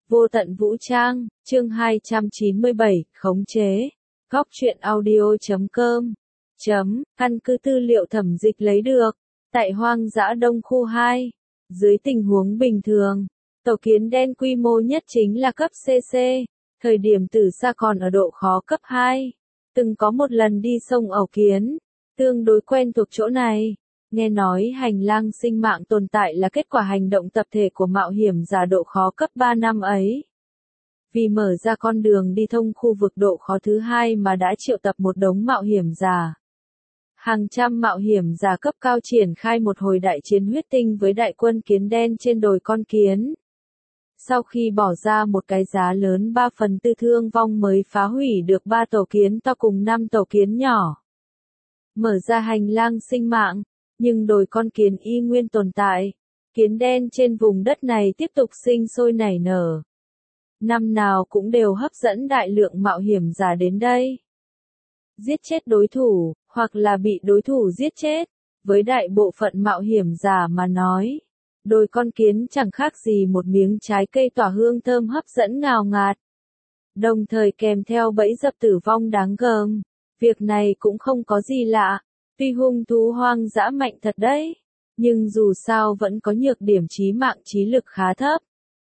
Vô tận vũ trang, chương 297, khống chế. Góc truyện audio.com. Căn cứ tư liệu thẩm dịch lấy được. Tại hoang dã Đông Khu 2. Dưới tình huống bình thường, tàu kiến đen quy mô nhất chính là cấp CC. Thời điểm từ xa còn ở độ khó cấp 2. Từng có một lần đi sông ẩu kiến. Tương đối quen thuộc chỗ này. Nghe nói hành lang sinh mạng tồn tại là kết quả hành động tập thể của mạo hiểm giả độ khó cấp 3 năm ấy. Vì mở ra con đường đi thông khu vực độ khó thứ 2 mà đã triệu tập một đống mạo hiểm giả. Hàng trăm mạo hiểm giả cấp cao triển khai một hồi đại chiến huyết tinh với đại quân kiến đen trên đồi con kiến. Sau khi bỏ ra một cái giá lớn 3/4 thương vong mới phá hủy được 3 tàu kiến to cùng 5 tàu kiến nhỏ. Mở ra hành lang sinh mạng, nhưng đồi con kiến y nguyên tồn tại. Kiến đen trên vùng đất này tiếp tục sinh sôi nảy nở. Năm nào cũng đều hấp dẫn đại lượng mạo hiểm giả đến đây. Giết chết đối thủ, hoặc là bị đối thủ giết chết. Với đại bộ phận mạo hiểm giả mà nói, đồi con kiến chẳng khác gì một miếng trái cây tỏa hương thơm hấp dẫn ngào ngạt. Đồng thời kèm theo bẫy dập tử vong đáng gờm. Việc này cũng không có gì lạ. Tuy hung thú hoang dã mạnh thật đấy, nhưng dù sao vẫn có nhược điểm chí mạng trí lực khá thấp.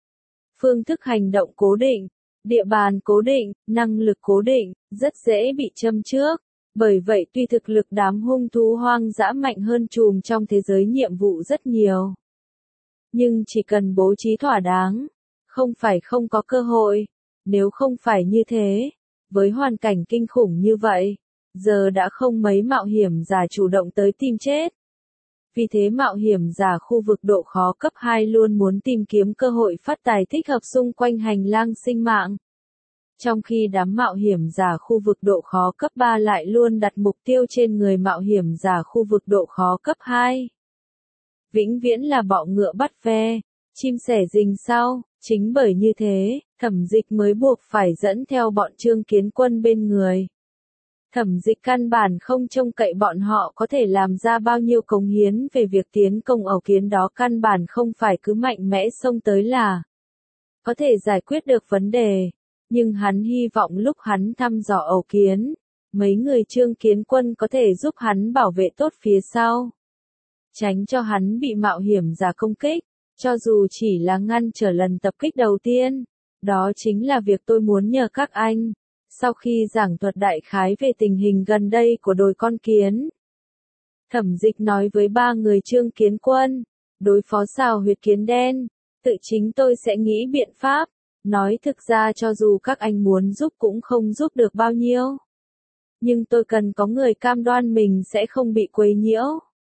Phương thức hành động cố định, địa bàn cố định, năng lực cố định, rất dễ bị châm trước. Bởi vậy tuy thực lực đám hung thú hoang dã mạnh hơn trùm trong thế giới nhiệm vụ rất nhiều. Nhưng chỉ cần bố trí thỏa đáng, không phải không có cơ hội. Nếu không phải như thế, với hoàn cảnh kinh khủng như vậy, giờ đã không mấy mạo hiểm giả chủ động tới tìm chết. Vì thế mạo hiểm giả khu vực độ khó cấp 2 luôn muốn tìm kiếm cơ hội phát tài thích hợp xung quanh hành lang sinh mạng. Trong khi đám mạo hiểm giả khu vực độ khó cấp 3 lại luôn đặt mục tiêu trên người mạo hiểm giả khu vực độ khó cấp 2. Vĩnh viễn là bọ ngựa bắt ve, chim sẻ rình sau, chính bởi như thế, thẩm dịch mới buộc phải dẫn theo bọn Trương Kiến Quân bên người. Thẩm dịch căn bản không trông cậy bọn họ có thể làm ra bao nhiêu cống hiến về việc tiến công ẩu kiến đó, căn bản không phải cứ mạnh mẽ xông tới là có thể giải quyết được vấn đề. Nhưng hắn hy vọng lúc hắn thăm dò ẩu kiến, mấy người Trương Kiến Quân có thể giúp hắn bảo vệ tốt phía sau. Tránh cho hắn bị mạo hiểm giả công kích, cho dù chỉ là ngăn trở lần tập kích đầu tiên. Đó chính là việc tôi muốn nhờ các anh. Sau khi giảng thuật đại khái về tình hình gần đây của đồi con kiến, thẩm dịch nói với 3 người Trương Kiến Quân, đối phó xào huyệt kiến đen, tự chính tôi sẽ nghĩ biện pháp. Nói thực ra cho dù các anh muốn giúp cũng không giúp được bao nhiêu. Nhưng tôi cần có người cam đoan mình sẽ không bị quấy nhiễu.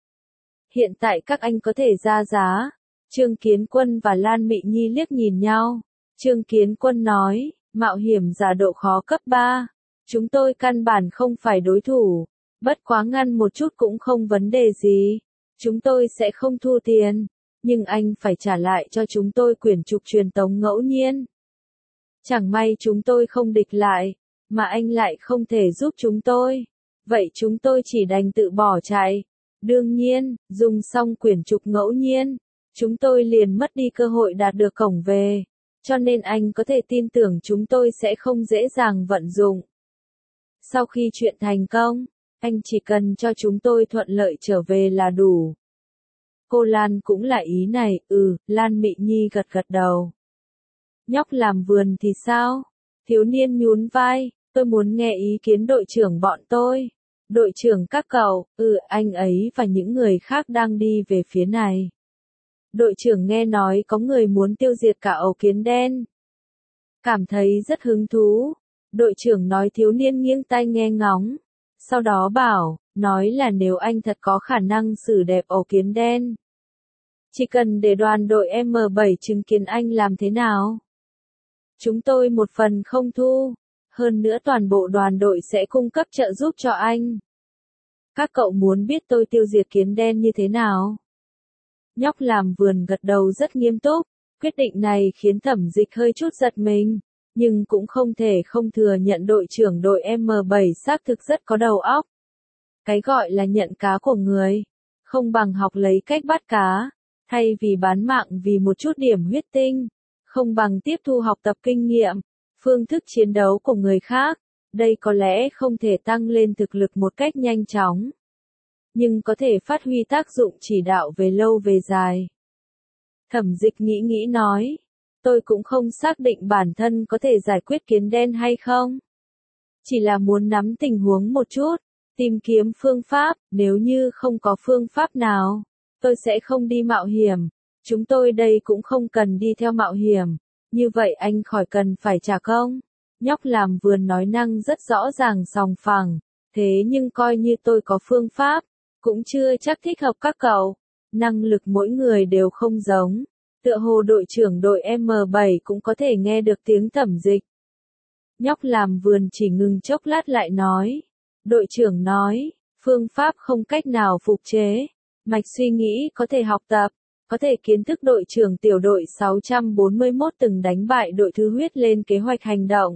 Hiện tại các anh có thể ra giá. Trương Kiến Quân và Lan Mị Nhi liếc nhìn nhau. Trương Kiến Quân nói, mạo hiểm giả độ khó cấp 3. Chúng tôi căn bản không phải đối thủ. Bất quá ngăn một chút cũng không vấn đề gì. Chúng tôi sẽ không thu tiền. Nhưng anh phải trả lại cho chúng tôi quyển trục truyền tống ngẫu nhiên. Chẳng may chúng tôi không địch lại, mà anh lại không thể giúp chúng tôi. Vậy chúng tôi chỉ đành tự bỏ chạy. Đương nhiên, dùng xong quyển trục ngẫu nhiên, chúng tôi liền mất đi cơ hội đạt được cổng về. Cho nên anh có thể tin tưởng chúng tôi sẽ không dễ dàng vận dụng. Sau khi chuyện thành công, anh chỉ cần cho chúng tôi thuận lợi trở về là đủ. Cô Lan cũng là ý này, Lan Mị Nhi gật gật đầu. Nhóc làm vườn thì sao? Thiếu niên nhún vai, tôi muốn nghe ý kiến đội trưởng bọn tôi. Đội trưởng các cậu, anh ấy và những người khác đang đi về phía này. Đội trưởng nghe nói có người muốn tiêu diệt cả ẩu kiến đen. Cảm thấy rất hứng thú. Đội trưởng nói, thiếu niên nghiêng tai nghe ngóng. Sau đó bảo, nói là nếu anh thật có khả năng xử đẹp ẩu kiến đen, chỉ cần để đoàn đội M7 chứng kiến anh làm thế nào. Chúng tôi một phần không thu. Hơn nữa toàn bộ đoàn đội sẽ cung cấp trợ giúp cho anh. Các cậu muốn biết tôi tiêu diệt kiến đen như thế nào? Nhóc làm vườn gật đầu rất nghiêm túc. Quyết định này khiến thẩm dịch hơi chút giật mình. Nhưng cũng không thể không thừa nhận đội trưởng đội M7 xác thực rất có đầu óc. Cái gọi là nhận cá của người, không bằng học lấy cách bắt cá. Thay vì bán mạng vì một chút điểm huyết tinh, không bằng tiếp thu học tập kinh nghiệm, phương thức chiến đấu của người khác. Đây có lẽ không thể tăng lên thực lực một cách nhanh chóng, nhưng có thể phát huy tác dụng chỉ đạo về lâu về dài. Thẩm Dịch nghĩ nghĩ nói, tôi cũng không xác định bản thân có thể giải quyết kiến đen hay không. Chỉ là muốn nắm tình huống một chút, tìm kiếm phương pháp, nếu như không có phương pháp nào, tôi sẽ không đi mạo hiểm. Chúng tôi đây cũng không cần đi theo mạo hiểm, như vậy anh khỏi cần phải trả công. Nhóc làm vườn nói năng rất rõ ràng sòng phẳng, thế nhưng coi như tôi có phương pháp, cũng chưa chắc thích hợp các cậu. Năng lực mỗi người đều không giống, tựa hồ đội trưởng đội M7 cũng có thể nghe được tiếng Thẩm Dịch. Nhóc làm vườn chỉ ngừng chốc lát lại nói, đội trưởng nói, phương pháp không cách nào phục chế, mạch suy nghĩ có thể học tập, có thể kiến thức. Đội trưởng tiểu đội 641 từng đánh bại đội Thứ Huyết lên kế hoạch hành động.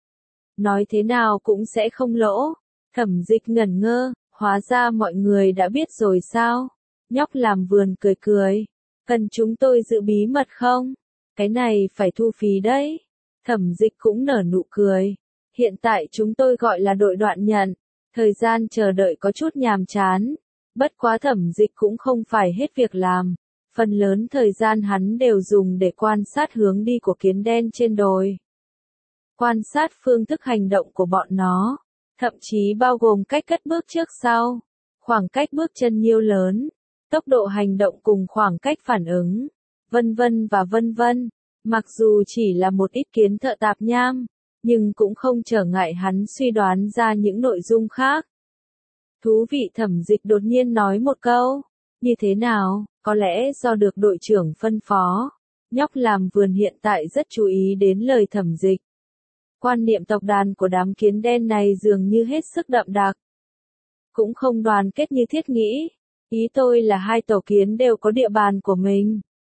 Nói thế nào cũng sẽ không lỗ. Thẩm Dịch ngẩn ngơ, hóa ra mọi người đã biết rồi sao? Nhóc làm vườn cười cười, cần chúng tôi giữ bí mật không? Cái này phải thu phí đấy. Thẩm Dịch cũng nở nụ cười, hiện tại chúng tôi gọi là đội đoạn nhận, thời gian chờ đợi có chút nhàm chán, bất quá Thẩm Dịch cũng không phải hết việc làm, phần lớn thời gian hắn đều dùng để quan sát hướng đi của kiến đen trên đồi. Quan sát phương thức hành động của bọn nó, thậm chí bao gồm cách cất bước trước sau, khoảng cách bước chân nhiêu lớn, tốc độ hành động cùng khoảng cách phản ứng, vân vân và vân vân. Mặc dù chỉ là một ít kiến thợ tạp nham, nhưng cũng không trở ngại hắn suy đoán ra những nội dung khác. Thú vị. Thẩm Dịch đột nhiên nói một câu, như thế nào, có lẽ do được đội trưởng phân phó. Nhóc làm vườn hiện tại rất chú ý đến lời Thẩm Dịch. Quan niệm tộc đàn của đám kiến đen này dường như hết sức đậm đặc. Cũng không đoàn kết như thiết nghĩ. Ý tôi là hai tổ kiến đều có địa bàn của mình.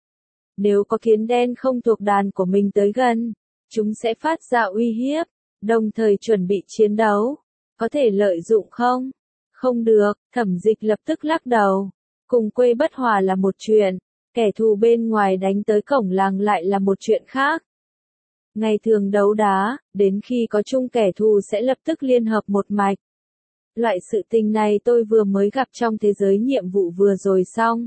Nếu có kiến đen không thuộc đàn của mình tới gần, chúng sẽ phát ra uy hiếp, đồng thời chuẩn bị chiến đấu. Có thể lợi dụng không? Không được. Thẩm Dịch lập tức lắc đầu. Cùng quê bất hòa là một chuyện, kẻ thù bên ngoài đánh tới cổng làng lại là một chuyện khác. Ngày thường đấu đá, đến khi có chung kẻ thù sẽ lập tức liên hợp một mạch. Loại sự tình này tôi vừa mới gặp trong thế giới nhiệm vụ vừa rồi xong.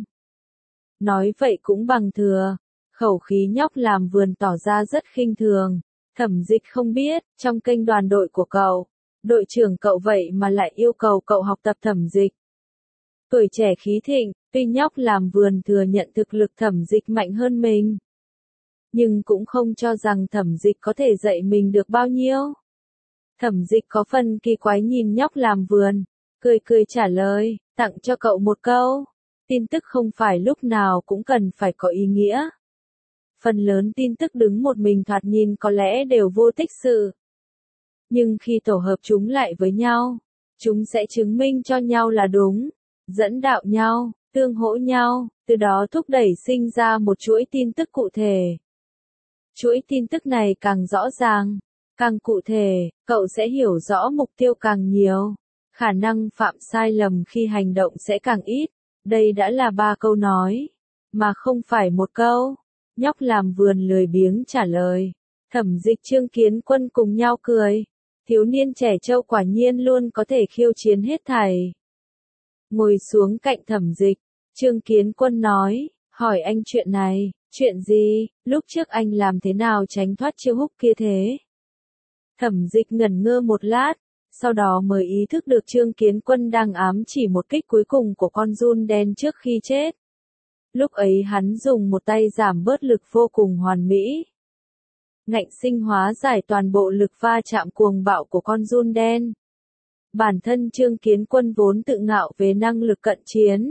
Nói vậy cũng bằng thừa. Khẩu khí nhóc làm vườn tỏ ra rất khinh thường. Thẩm Dịch không biết, trong kênh đoàn đội của cậu, đội trưởng cậu vậy mà lại yêu cầu cậu học tập Thẩm Dịch. Tuổi trẻ khí thịnh, tuy nhóc làm vườn thừa nhận thực lực Thẩm Dịch mạnh hơn mình, nhưng cũng không cho rằng Thẩm Dịch có thể dạy mình được bao nhiêu. Thẩm Dịch có phần kỳ quái nhìn nhóc làm vườn, cười cười trả lời, tặng cho cậu một câu. Tin tức không phải lúc nào cũng cần phải có ý nghĩa. Phần lớn tin tức đứng một mình thoạt nhìn có lẽ đều vô tích sự. Nhưng khi tổ hợp chúng lại với nhau, chúng sẽ chứng minh cho nhau là đúng, dẫn đạo nhau, tương hỗ nhau, từ đó thúc đẩy sinh ra một chuỗi tin tức cụ thể. Chuỗi tin tức này càng rõ ràng, càng cụ thể, cậu sẽ hiểu rõ mục tiêu càng nhiều, khả năng phạm sai lầm khi hành động sẽ càng ít. Đây đã là 3 câu nói, mà không phải một câu. Nhóc làm vườn lười biếng trả lời. Thẩm Dịch Trương Kiến Quân cùng nhau cười. Thiếu niên trẻ trâu quả nhiên luôn có thể khiêu chiến hết thảy. Ngồi xuống cạnh Thẩm Dịch, Trương Kiến Quân nói, hỏi anh chuyện này. Chuyện gì? Lúc trước anh làm thế nào tránh thoát chiêu húc kia thế? Thẩm Dịch ngẩn ngơ một lát, sau đó mới ý thức được Trương Kiến Quân đang ám chỉ một kích cuối cùng của con giun đen trước khi chết. Lúc ấy hắn dùng một tay giảm bớt lực vô cùng hoàn mỹ. Ngạnh sinh hóa giải toàn bộ lực va chạm cuồng bạo của con giun đen. Bản thân Trương Kiến Quân vốn tự ngạo về năng lực cận chiến.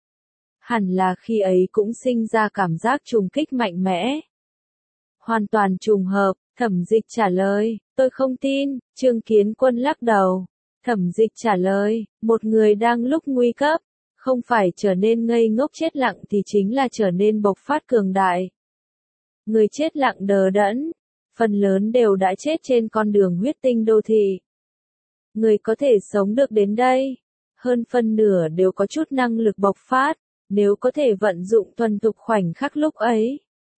Hẳn là khi ấy cũng sinh ra cảm giác trùng kích mạnh mẽ. Hoàn toàn trùng hợp, Thẩm Dịch trả lời, tôi không tin. Trương Kiến Quân lắc đầu. Thẩm Dịch trả lời, một người đang lúc nguy cấp, không phải trở nên ngây ngốc chết lặng thì chính là trở nên bộc phát cường đại. Người chết lặng đờ đẫn, phần lớn đều đã chết trên con đường huyết tinh đô thị. Người có thể sống được đến đây, hơn phân nửa đều có chút năng lực bộc phát, nếu có thể vận dụng thuần thục khoảnh khắc lúc ấy.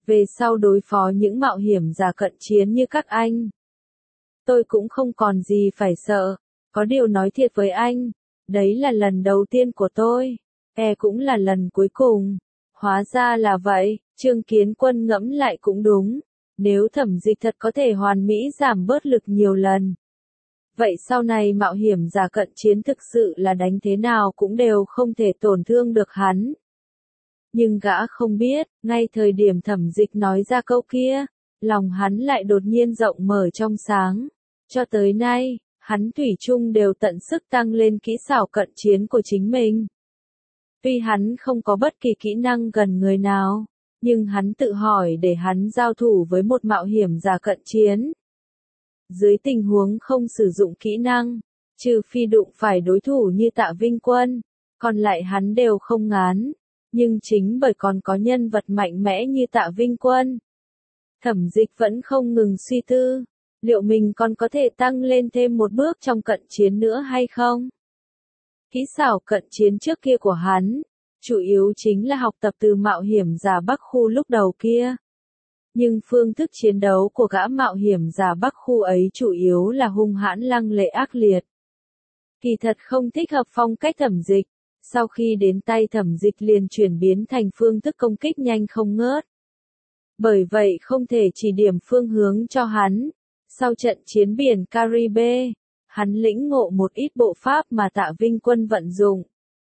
về sau đối phó những mạo hiểm giả cận chiến như các anh. Tôi cũng không còn gì phải sợ, có điều nói thiệt với anh, đấy là lần đầu tiên của tôi, cũng là lần cuối cùng. Hóa ra là vậy, Trương Kiến Quân ngẫm lại cũng đúng, nếu Thẩm Dịch thật có thể hoàn mỹ giảm bớt lực nhiều lần. Vậy sau này mạo hiểm giả cận chiến thực sự là đánh thế nào cũng đều không thể tổn thương được hắn. Nhưng gã không biết, ngay thời điểm Thẩm Dịch nói ra câu kia, lòng hắn lại đột nhiên rộng mở trong sáng. Cho tới nay, hắn thủy chung đều tận sức tăng lên kỹ xảo cận chiến của chính mình. Tuy hắn không có bất kỳ kỹ năng gần người nào, nhưng hắn tự hỏi để hắn giao thủ với một mạo hiểm giả cận chiến. Dưới tình huống không sử dụng kỹ năng, trừ phi đụng phải đối thủ như Tạ Vinh Quân, còn lại hắn đều không ngán. Nhưng chính bởi còn có nhân vật mạnh mẽ như Tạ Vinh Quân, Thẩm Dịch vẫn không ngừng suy tư, liệu mình còn có thể tăng lên thêm một bước trong cận chiến nữa hay không? Kỹ xảo cận chiến trước kia của hắn, chủ yếu chính là học tập từ mạo hiểm giả Bắc Khu lúc đầu kia. Nhưng phương thức chiến đấu của gã mạo hiểm giả Bắc Khu ấy chủ yếu là hung hãn lăng lệ ác liệt. Kỳ thật không thích hợp phong cách Thẩm Dịch, sau khi đến tay Thẩm Dịch liền chuyển biến thành phương thức công kích nhanh không ngớt. Bởi vậy không thể chỉ điểm phương hướng cho hắn. Sau trận chiến biển Caribe, hắn lĩnh ngộ một ít bộ pháp mà Tạ Vinh Quân vận dụng.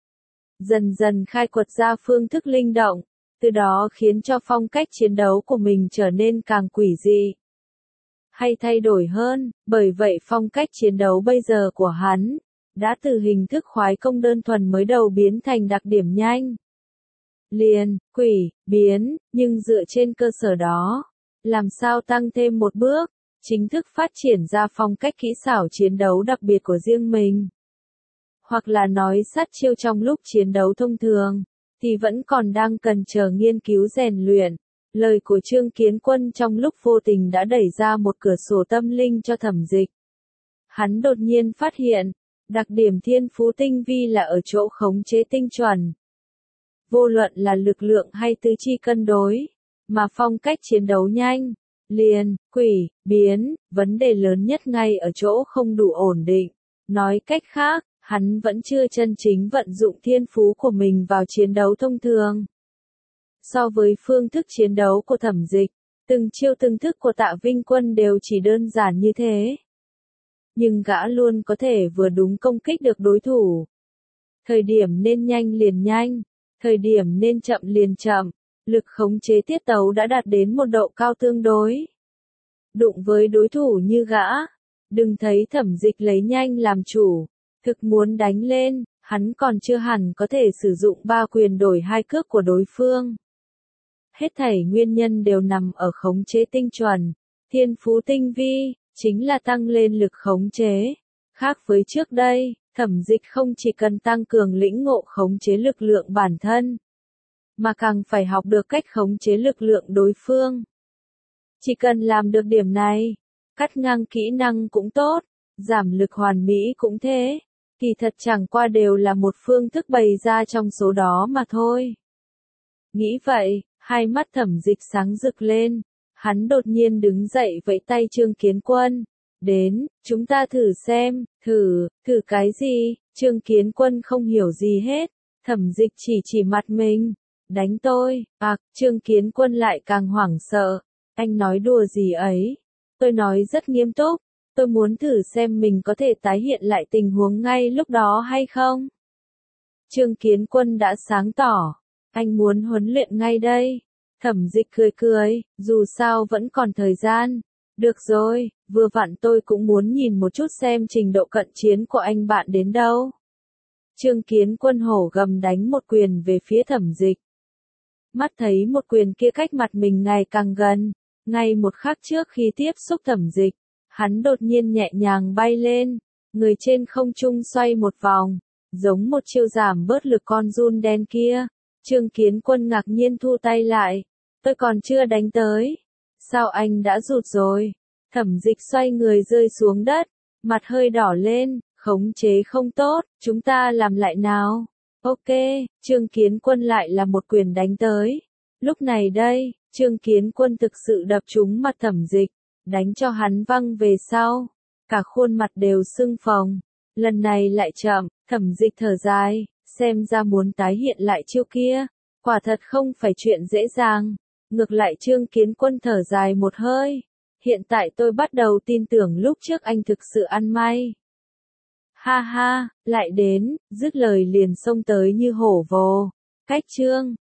Dần dần khai quật ra phương thức linh động, từ đó khiến cho phong cách chiến đấu của mình trở nên càng quỷ dị. Hay thay đổi hơn, bởi vậy phong cách chiến đấu bây giờ của hắn, đã từ hình thức khoái công đơn thuần mới đầu biến thành đặc điểm nhanh. Liền, quỷ, biến, nhưng dựa trên cơ sở đó, làm sao tăng thêm một bước, chính thức phát triển ra phong cách kỹ xảo chiến đấu đặc biệt của riêng mình. Hoặc là nói sát chiêu trong lúc chiến đấu thông thường, thì vẫn còn đang cần chờ nghiên cứu rèn luyện. Lời của Trương Kiến Quân trong lúc vô tình đã đẩy ra một cửa sổ tâm linh cho Thẩm Dịch. Hắn đột nhiên phát hiện, đặc điểm thiên phú tinh vi là ở chỗ khống chế tinh chuẩn. Vô luận là lực lượng hay tư chi cân đối, mà phong cách chiến đấu nhanh, liền, quỷ, biến, vấn đề lớn nhất ngay ở chỗ không đủ ổn định. Nói cách khác, hắn vẫn chưa chân chính vận dụng thiên phú của mình vào chiến đấu thông thường. So với phương thức chiến đấu của Thẩm Dịch, từng chiêu từng thức của Tạ Vinh Quân đều chỉ đơn giản như thế. Nhưng gã luôn có thể vừa đúng công kích được đối thủ. Thời điểm nên nhanh liền nhanh, thời điểm nên chậm liền chậm, lực khống chế tiết tấu đã đạt đến một độ cao tương đối. Đụng với đối thủ như gã, đừng thấy Thẩm Dịch lấy nhanh làm chủ, thực muốn đánh lên, hắn còn chưa hẳn có thể sử dụng 3 quyền đổi 2 cước của đối phương. Hết thảy nguyên nhân đều nằm ở khống chế tinh chuẩn, thiên phú tinh vi, chính là tăng lên lực khống chế. Khác với trước đây, Thẩm Dịch không chỉ cần tăng cường lĩnh ngộ khống chế lực lượng bản thân, mà càng phải học được cách khống chế lực lượng đối phương. Chỉ cần làm được điểm này, cắt ngang kỹ năng cũng tốt, giảm lực hoàn mỹ cũng thế, kỳ thật chẳng qua đều là một phương thức bày ra trong số đó mà thôi. Nghĩ vậy, hai mắt Thẩm Dịch sáng rực lên, hắn đột nhiên đứng dậy vẫy tay Trương Kiến Quân. Đến, chúng ta thử xem, thử cái gì? Trương Kiến Quân không hiểu gì hết, Thẩm Dịch chỉ mặt mình, đánh tôi, Trương Kiến Quân lại càng hoảng sợ, anh nói đùa gì ấy? Tôi nói rất nghiêm túc, tôi muốn thử xem mình có thể tái hiện lại tình huống ngay lúc đó hay không? Trương Kiến Quân đã sáng tỏ, anh muốn huấn luyện ngay đây. Thẩm Dịch cười, dù sao vẫn còn thời gian. Được rồi, vừa vặn tôi cũng muốn nhìn một chút xem trình độ cận chiến của anh bạn đến đâu. Trương Kiến Quân hổ gầm đánh một quyền về phía Thẩm Dịch. Mắt thấy một quyền kia cách mặt mình ngày càng gần, ngay một khắc trước khi tiếp xúc Thẩm Dịch, hắn đột nhiên nhẹ nhàng bay lên, người trên không trung xoay một vòng, giống một chiêu giảm bớt lực con giun đen kia. Trương Kiến Quân ngạc nhiên thu tay lại, tôi còn chưa đánh tới. Sao anh đã rụt rồi? Thẩm Dịch xoay người rơi xuống đất, mặt hơi đỏ lên, khống chế không tốt, chúng ta làm lại nào. Ok, Trương Kiến Quân lại là một quyền đánh tới. Lúc này đây, Trương Kiến Quân thực sự đập trúng mặt Thẩm Dịch, đánh cho hắn văng về sau, cả khuôn mặt đều sưng phồng. Lần này lại chậm, Thẩm Dịch thở dài, xem ra muốn tái hiện lại chiêu kia, quả thật không phải chuyện dễ dàng. Ngược lại Trương Kiến Quân thở dài một hơi, hiện tại tôi bắt đầu tin tưởng lúc trước anh thực sự ăn may. Ha ha, lại đến, dứt lời liền xông tới như hổ vồ. Cách Trương